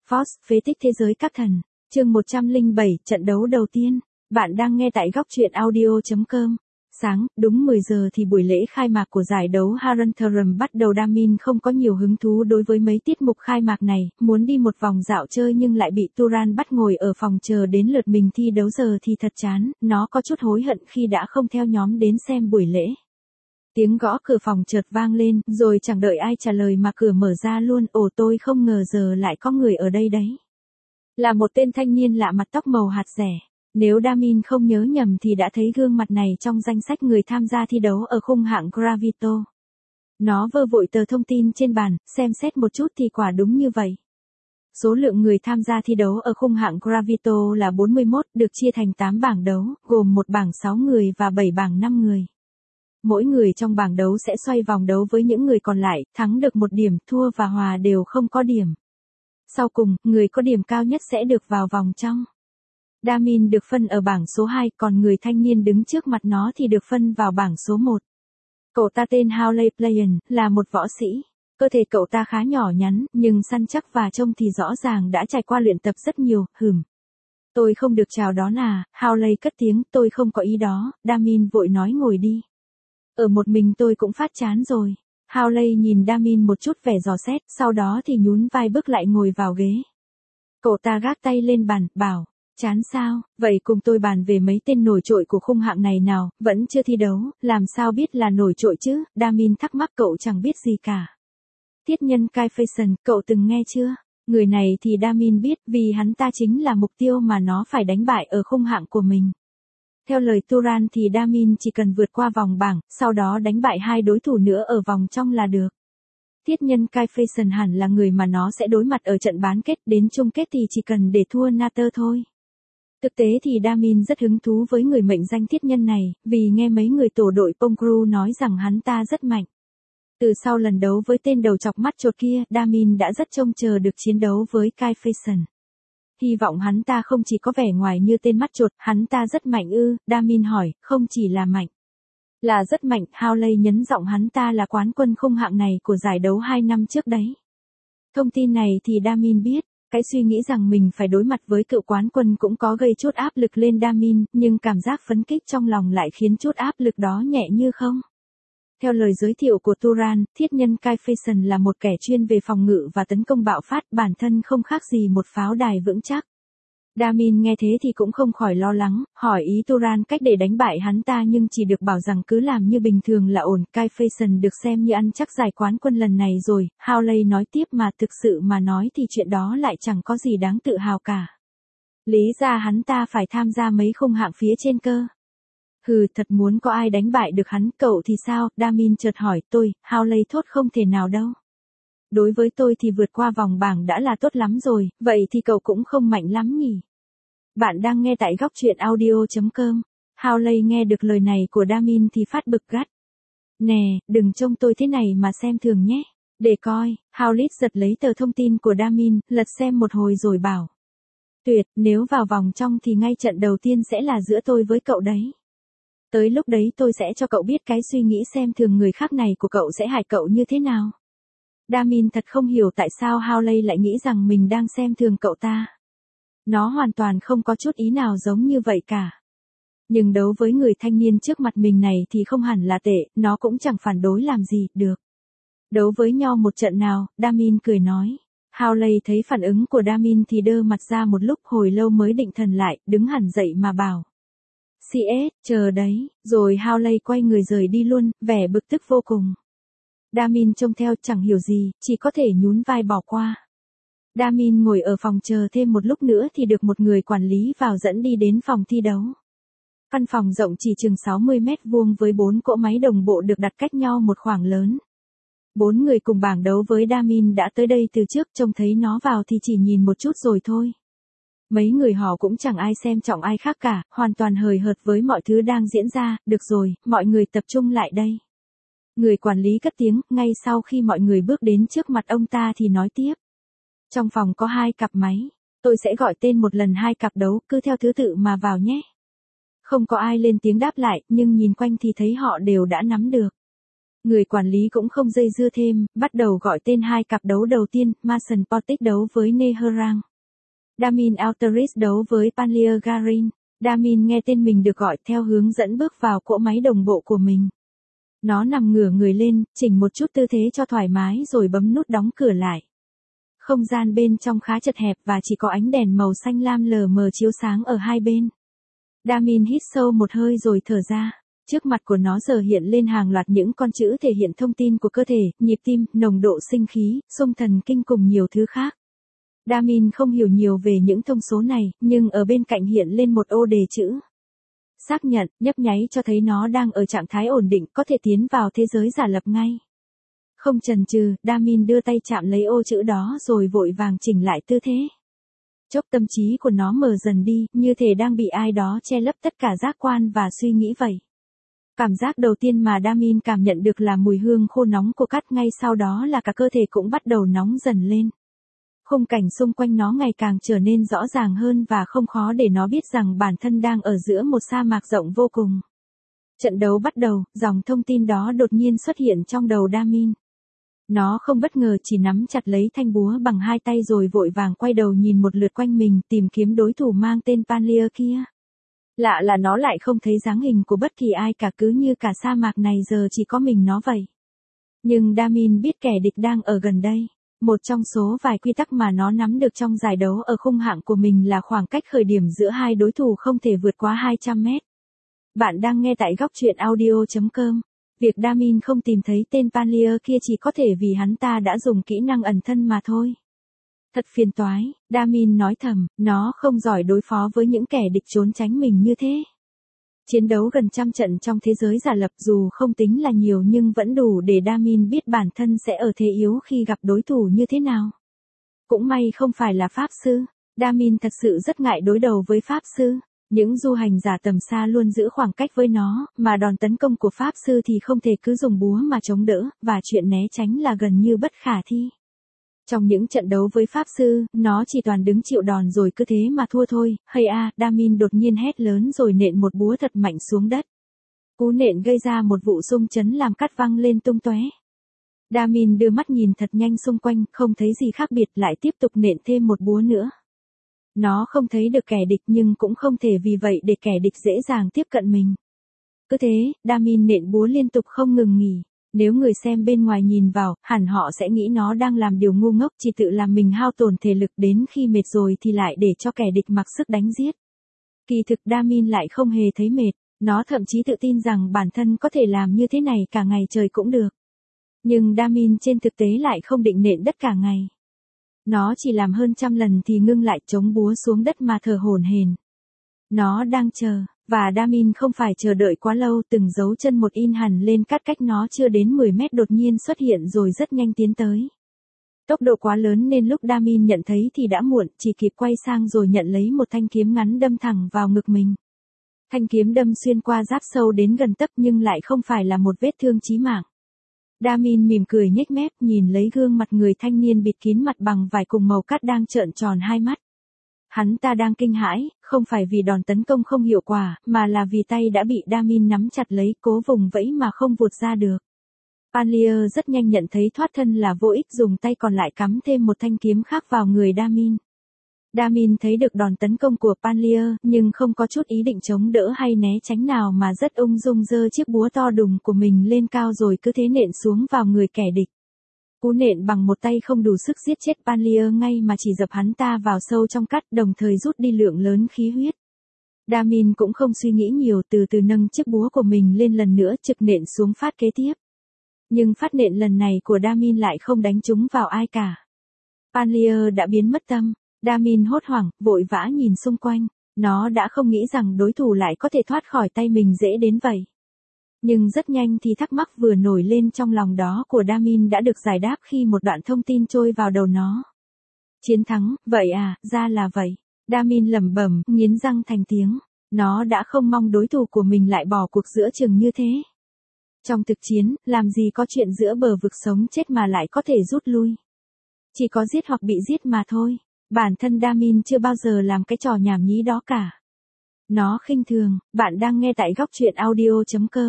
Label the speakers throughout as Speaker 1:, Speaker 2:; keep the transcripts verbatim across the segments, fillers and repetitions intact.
Speaker 1: Force, phế tích thế giới các thần. Chương một trăm lẻ bảy, trận đấu đầu tiên. Bạn đang nghe tại góc truyện audio chấm com. Sáng, đúng mười giờ thì buổi lễ khai mạc của giải đấu Harantarum bắt đầu. Damin không có nhiều hứng thú đối với mấy tiết mục khai mạc này, muốn đi một vòng dạo chơi nhưng lại bị Turan bắt ngồi ở phòng chờ đến lượt mình thi đấu giờ thì thật chán, nó có chút hối hận khi đã không theo nhóm đến xem buổi lễ. Tiếng gõ cửa phòng chợt vang lên, rồi chẳng đợi ai trả lời mà cửa mở ra luôn. Ồ, tôi không ngờ giờ lại có người ở đây đấy. Là một tên thanh niên lạ mặt, tóc màu hạt rẻ. Nếu Damin không nhớ nhầm thì đã thấy gương mặt này trong danh sách người tham gia thi đấu ở khung hạng Gravito. Nó vơ vội tờ thông tin trên bàn, xem xét một chút thì quả đúng như vậy. Số lượng người tham gia thi đấu ở khung hạng Gravito là bốn mươi mốt, được chia thành tám bảng đấu, gồm một bảng sáu người và bảy bảng năm người. Mỗi người trong bảng đấu sẽ xoay vòng đấu với những người còn lại, thắng được một điểm, thua và hòa đều không có điểm. Sau cùng, người có điểm cao nhất sẽ được vào vòng trong. Damin được phân ở bảng số hai, còn người thanh niên đứng trước mặt nó thì được phân vào bảng số một. Cậu ta tên Howley Playen, là một võ sĩ. Cơ thể cậu ta khá nhỏ nhắn, nhưng săn chắc và trông thì rõ ràng đã trải qua luyện tập rất nhiều, hừm. Tôi không được chào đón à, Howley cất tiếng, tôi không có ý đó. Damin vội nói ngồi đi. Ở một mình tôi cũng phát chán rồi. Howley nhìn Damin một chút vẻ dò xét, sau đó thì nhún vai bước lại ngồi vào ghế. Cậu ta gác tay lên bàn, bảo, chán sao, vậy cùng tôi bàn về mấy tên nổi trội của khung hạng này nào, vẫn chưa thi đấu, làm sao biết là nổi trội chứ. Damin thắc mắc, cậu chẳng biết gì cả. Thiết nhân Kyle Payson, cậu từng nghe chưa? Người này thì Damin biết, vì hắn ta chính là mục tiêu mà nó phải đánh bại ở khung hạng của mình. Theo lời Turan thì Damin chỉ cần vượt qua vòng bảng, sau đó đánh bại hai đối thủ nữa ở vòng trong là được. Thiết nhân Kyle Payson hẳn là người mà nó sẽ đối mặt ở trận bán kết, đến chung kết thì chỉ cần để thua Nater thôi. Thực tế thì Damin rất hứng thú với người mệnh danh thiết nhân này, vì nghe mấy người tổ đội Pongru nói rằng hắn ta rất mạnh. Từ sau lần đấu với tên đầu chọc mắt chột kia, Damin đã rất trông chờ được chiến đấu với Kyle Payson. Hy vọng hắn ta không chỉ có vẻ ngoài như tên mắt chột, hắn ta rất mạnh ư, Damin hỏi, không chỉ là mạnh. Là rất mạnh, Howley nhấn giọng, hắn ta là quán quân khung hạng này của giải đấu hai năm trước đấy. Thông tin này thì Damin biết, cái suy nghĩ rằng mình phải đối mặt với cựu quán quân cũng có gây chút áp lực lên Damin, nhưng cảm giác phấn khích trong lòng lại khiến chút áp lực đó nhẹ như không. Theo lời giới thiệu của Turan, thiết nhân Kyle Payson là một kẻ chuyên về phòng ngự và tấn công bạo phát, bản thân không khác gì một pháo đài vững chắc. Damin nghe thế thì cũng không khỏi lo lắng, hỏi ý Turan cách để đánh bại hắn ta nhưng chỉ được bảo rằng cứ làm như bình thường là ổn. Kyle Payson được xem như ăn chắc giải quán quân lần này rồi, Howley nói tiếp, mà thực sự mà nói thì chuyện đó lại chẳng có gì đáng tự hào cả. Lý ra hắn ta phải tham gia mấy khung hạng phía trên cơ. Hừ, thật muốn có ai đánh bại được hắn, cậu thì sao? Damin chợt hỏi. Tôi, Howley thốt, không thể nào đâu. Đối với tôi thì vượt qua vòng bảng đã là tốt lắm rồi, vậy thì cậu cũng không mạnh lắm nhỉ? Bạn đang nghe tại góc truyện audio chấm com. Howley nghe được lời này của Damin thì phát bực gắt. Nè, đừng trông tôi thế này mà xem thường nhé. Để coi, Howley giật lấy tờ thông tin của Damin, lật xem một hồi rồi bảo. Tuyệt, nếu vào vòng trong thì ngay trận đầu tiên sẽ là giữa tôi với cậu đấy. Tới lúc đấy tôi sẽ cho cậu biết cái suy nghĩ xem thường người khác này của cậu sẽ hại cậu như thế nào. Damin thật không hiểu tại sao Howley lại nghĩ rằng mình đang xem thường cậu ta. Nó hoàn toàn không có chút ý nào giống như vậy cả. Nhưng đấu với người thanh niên trước mặt mình này thì không hẳn là tệ, nó cũng chẳng phản đối làm gì, được. Đấu với nhau một trận nào, Damin cười nói. Howley thấy phản ứng của Damin thì đơ mặt ra một lúc, hồi lâu mới định thần lại, đứng hẳn dậy mà bảo. xê ét, chờ đấy, rồi Howley quay người rời đi luôn, vẻ bực tức vô cùng. Damin trông theo chẳng hiểu gì, chỉ có thể nhún vai bỏ qua. Damin ngồi ở phòng chờ thêm một lúc nữa thì được một người quản lý vào dẫn đi đến phòng thi đấu. Căn phòng rộng chỉ chừng sáu mươi mét vuông với bốn cỗ máy đồng bộ được đặt cách nhau một khoảng lớn. Bốn người cùng bảng đấu với Damin đã tới đây từ trước, trông thấy nó vào thì chỉ nhìn một chút rồi thôi. Mấy người họ cũng chẳng ai xem trọng ai khác cả, hoàn toàn hời hợt với mọi thứ đang diễn ra. Được rồi, mọi người tập trung lại đây. Người quản lý cất tiếng, ngay sau khi mọi người bước đến trước mặt ông ta thì nói tiếp. Trong phòng có hai cặp máy, tôi sẽ gọi tên một lần hai cặp đấu, cứ theo thứ tự mà vào nhé. Không có ai lên tiếng đáp lại, nhưng nhìn quanh thì thấy họ đều đã nắm được. Người quản lý cũng không dây dưa thêm, bắt đầu gọi tên hai cặp đấu đầu tiên, Mason Portic đấu với Neherang. Damin Alteris đấu với Panlier Garin. Damin nghe tên mình được gọi theo hướng dẫn bước vào cỗ máy đồng bộ của mình. Nó nằm ngửa người lên, chỉnh một chút tư thế cho thoải mái rồi bấm nút đóng cửa lại. Không gian bên trong khá chật hẹp và chỉ có ánh đèn màu xanh lam lờ mờ chiếu sáng ở hai bên. Damin hít sâu một hơi rồi thở ra. Trước mặt của nó giờ hiện lên hàng loạt những con chữ thể hiện thông tin của cơ thể, nhịp tim, nồng độ sinh khí, xung thần kinh cùng nhiều thứ khác. Damin không hiểu nhiều về những thông số này, nhưng ở bên cạnh hiện lên một ô đề chữ. Xác nhận, nhấp nháy cho thấy nó đang ở trạng thái ổn định, có thể tiến vào thế giới giả lập ngay. Không chần chừ, Damin đưa tay chạm lấy ô chữ đó rồi vội vàng chỉnh lại tư thế. Chốc tâm trí của nó mờ dần đi, như thể đang bị ai đó che lấp tất cả giác quan và suy nghĩ vậy. Cảm giác đầu tiên mà Damin cảm nhận được là mùi hương khô nóng của cát, ngay sau đó là cả cơ thể cũng bắt đầu nóng dần lên. Khung cảnh xung quanh nó ngày càng trở nên rõ ràng hơn và không khó để nó biết rằng bản thân đang ở giữa một sa mạc rộng vô cùng. Trận đấu bắt đầu, dòng thông tin đó đột nhiên xuất hiện trong đầu Damin. Nó không bất ngờ chỉ nắm chặt lấy thanh búa bằng hai tay rồi vội vàng quay đầu nhìn một lượt quanh mình tìm kiếm đối thủ mang tên Panlier kia. Lạ là nó lại không thấy dáng hình của bất kỳ ai cả, cứ như cả sa mạc này giờ chỉ có mình nó vậy. Nhưng Damin biết kẻ địch đang ở gần đây. Một trong số vài quy tắc mà nó nắm được trong giải đấu ở khung hạng của mình là khoảng cách khởi điểm giữa hai đối thủ không thể vượt quá hai trăm mét. Bạn đang nghe tại góc truyện audio chấm com. Việc Damin không tìm thấy tên Panlier kia chỉ có thể vì hắn ta đã dùng kỹ năng ẩn thân mà thôi. Thật phiền toái, Damin nói thầm, nó không giỏi đối phó với những kẻ địch trốn tránh mình như thế. Chiến đấu gần trăm trận trong thế giới giả lập dù không tính là nhiều nhưng vẫn đủ để Damin biết bản thân sẽ ở thế yếu khi gặp đối thủ như thế nào. Cũng may không phải là pháp sư, Damin thật sự rất ngại đối đầu với pháp sư. Những du hành giả tầm xa luôn giữ khoảng cách với nó, mà đòn tấn công của pháp sư thì không thể cứ dùng búa mà chống đỡ, và chuyện né tránh là gần như bất khả thi. Trong những trận đấu với pháp sư, nó chỉ toàn đứng chịu đòn rồi cứ thế mà thua thôi. Hay a, Damin đột nhiên hét lớn rồi nện một búa thật mạnh xuống đất. Cú nện gây ra một vụ rung chấn làm cát văng lên tung tóe. Damin đưa mắt nhìn thật nhanh xung quanh, không thấy gì khác biệt, lại tiếp tục nện thêm một búa nữa. Nó không thấy được kẻ địch nhưng cũng không thể vì vậy để kẻ địch dễ dàng tiếp cận mình. Cứ thế, Damin nện búa liên tục không ngừng nghỉ. Nếu người xem bên ngoài nhìn vào, hẳn họ sẽ nghĩ nó đang làm điều ngu ngốc, chỉ tự làm mình hao tổn thể lực, đến khi mệt rồi thì lại để cho kẻ địch mặc sức đánh giết. Kỳ thực Damin lại không hề thấy mệt, nó thậm chí tự tin rằng bản thân có thể làm như thế này cả ngày trời cũng được. Nhưng Damin trên thực tế lại không định nện đất cả ngày. Nó chỉ làm hơn trăm lần thì ngưng lại chống búa xuống đất mà thở hổn hển. Nó đang chờ, và Damin không phải chờ đợi quá lâu, từng dấu chân một in hẳn lên cát cách nó chưa đến mười mét đột nhiên xuất hiện rồi rất nhanh tiến tới. Tốc độ quá lớn nên lúc Damin nhận thấy thì đã muộn, chỉ kịp quay sang rồi nhận lấy một thanh kiếm ngắn đâm thẳng vào ngực mình. Thanh kiếm đâm xuyên qua giáp sâu đến gần tấc nhưng lại không phải là một vết thương chí mạng. Damin mỉm cười nhếch mép nhìn lấy gương mặt người thanh niên bịt kín mặt bằng vải cùng màu cát đang trợn tròn hai mắt. Hắn ta đang kinh hãi, không phải vì đòn tấn công không hiệu quả, mà là vì tay đã bị Damin nắm chặt lấy, cố vùng vẫy mà không vụt ra được. Panlier rất nhanh nhận thấy thoát thân là vô ích, dùng tay còn lại cắm thêm một thanh kiếm khác vào người Damin. Damin thấy được đòn tấn công của Panlier, nhưng không có chút ý định chống đỡ hay né tránh nào mà rất ung dung giơ chiếc búa to đùng của mình lên cao rồi cứ thế nện xuống vào người kẻ địch. Cú nện bằng một tay không đủ sức giết chết Panlier ngay mà chỉ dập hắn ta vào sâu trong cát, đồng thời rút đi lượng lớn khí huyết. Damin cũng không suy nghĩ nhiều, từ từ nâng chiếc búa của mình lên lần nữa trực nện xuống phát kế tiếp. Nhưng phát nện lần này của Damin lại không đánh trúng vào ai cả. Panlier đã biến mất tâm. Damin hốt hoảng, vội vã nhìn xung quanh. Nó đã không nghĩ rằng đối thủ lại có thể thoát khỏi tay mình dễ đến vậy. Nhưng rất nhanh thì thắc mắc vừa nổi lên trong lòng đó của Damin đã được giải đáp khi một đoạn thông tin trôi vào đầu nó. Chiến thắng, vậy à, ra là vậy. Damin lẩm bẩm, nghiến răng thành tiếng. Nó đã không mong đối thủ của mình lại bỏ cuộc giữa chừng như thế. Trong thực chiến, làm gì có chuyện giữa bờ vực sống chết mà lại có thể rút lui. Chỉ có giết hoặc bị giết mà thôi. Bản thân Damin chưa bao giờ làm cái trò nhảm nhí đó cả. Nó khinh thường, bạn đang nghe tại góc truyện audio chấm com.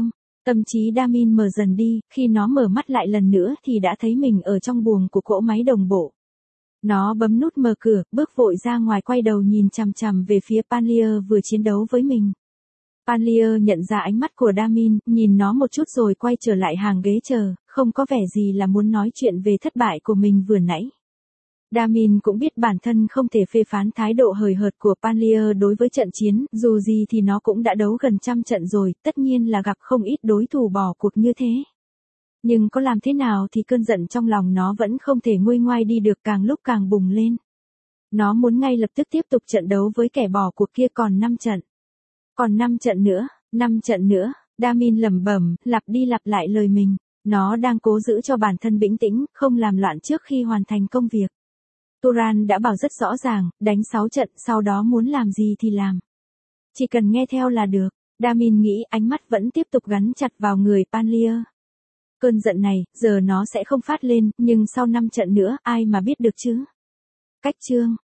Speaker 1: Tâm trí Damin mờ dần đi, khi nó mở mắt lại lần nữa thì đã thấy mình ở trong buồng của cỗ máy đồng bộ. Nó bấm nút mở cửa, bước vội ra ngoài, quay đầu nhìn chằm chằm về phía Panlier vừa chiến đấu với mình. Panlier nhận ra ánh mắt của Damin, nhìn nó một chút rồi quay trở lại hàng ghế chờ, không có vẻ gì là muốn nói chuyện về thất bại của mình vừa nãy. Damin cũng biết bản thân không thể phê phán thái độ hời hợt của Panlier đối với trận chiến, dù gì thì nó cũng đã đấu gần trăm trận rồi, tất nhiên là gặp không ít đối thủ bỏ cuộc như thế. Nhưng có làm thế nào thì cơn giận trong lòng nó vẫn không thể nguôi ngoai đi được, càng lúc càng bùng lên. Nó muốn ngay lập tức tiếp tục trận đấu với kẻ bỏ cuộc kia, còn năm trận. Còn năm trận nữa, năm trận nữa, Damin lẩm bẩm, lặp đi lặp lại lời mình. Nó đang cố giữ cho bản thân bình tĩnh, không làm loạn trước khi hoàn thành công việc. Turan đã bảo rất rõ ràng, đánh sáu trận, sau đó muốn làm gì thì làm. Chỉ cần nghe theo là được. Damin nghĩ, ánh mắt vẫn tiếp tục gắn chặt vào người Panlier. Cơn giận này, giờ nó sẽ không phát lên, nhưng sau năm trận nữa, ai mà biết được chứ. Cách chương